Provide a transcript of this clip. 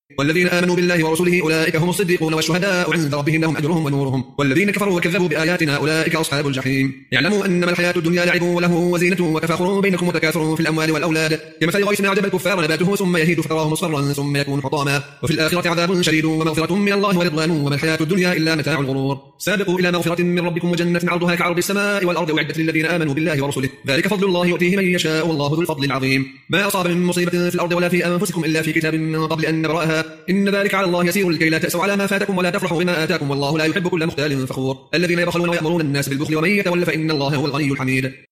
والذين آمنوا بالله ورسله أولئك هم الصديقون والشهداء عند ربهم لهم أجرهم ونورهم والذين كفروا وكذبوا بآياتنا أولئك أصحاب الجحيم اعلموا أنما الحياة الدنيا لعب وله وزينة وتفاخر بينكم وتكاثر في الأموال والأولاد كمثل غيث أعجب الكفار نباته ثم يهيج فتراه مصفرا ثم يكون حطاما وفي الآخرة عذاب شديد ومغفرة من الله ورضوان وما الحياة الدنيا إلا متاع الغرور سابقوا إلى مغفرة من ربكم وجنة عرضها كعرض السماء والأرض أعدت للذين آمنوا بالله ورسله ذلك فضل الله يؤتيه من يشاء والله ذو الفضل العظيم ما أصاب من مصيبة في الأرض ولا في أنفسكم إلا في كتاب من قبل أن نبرأها إن ذلك على الله يسير لكي لا تأسوا على ما فاتكم ولا تفرحوا بما آتاكم والله لا يحب كل مختال فخور الذين يبخلون ويأمرون الناس بالبخل ومن يتول فإن الله هو الغني الحميد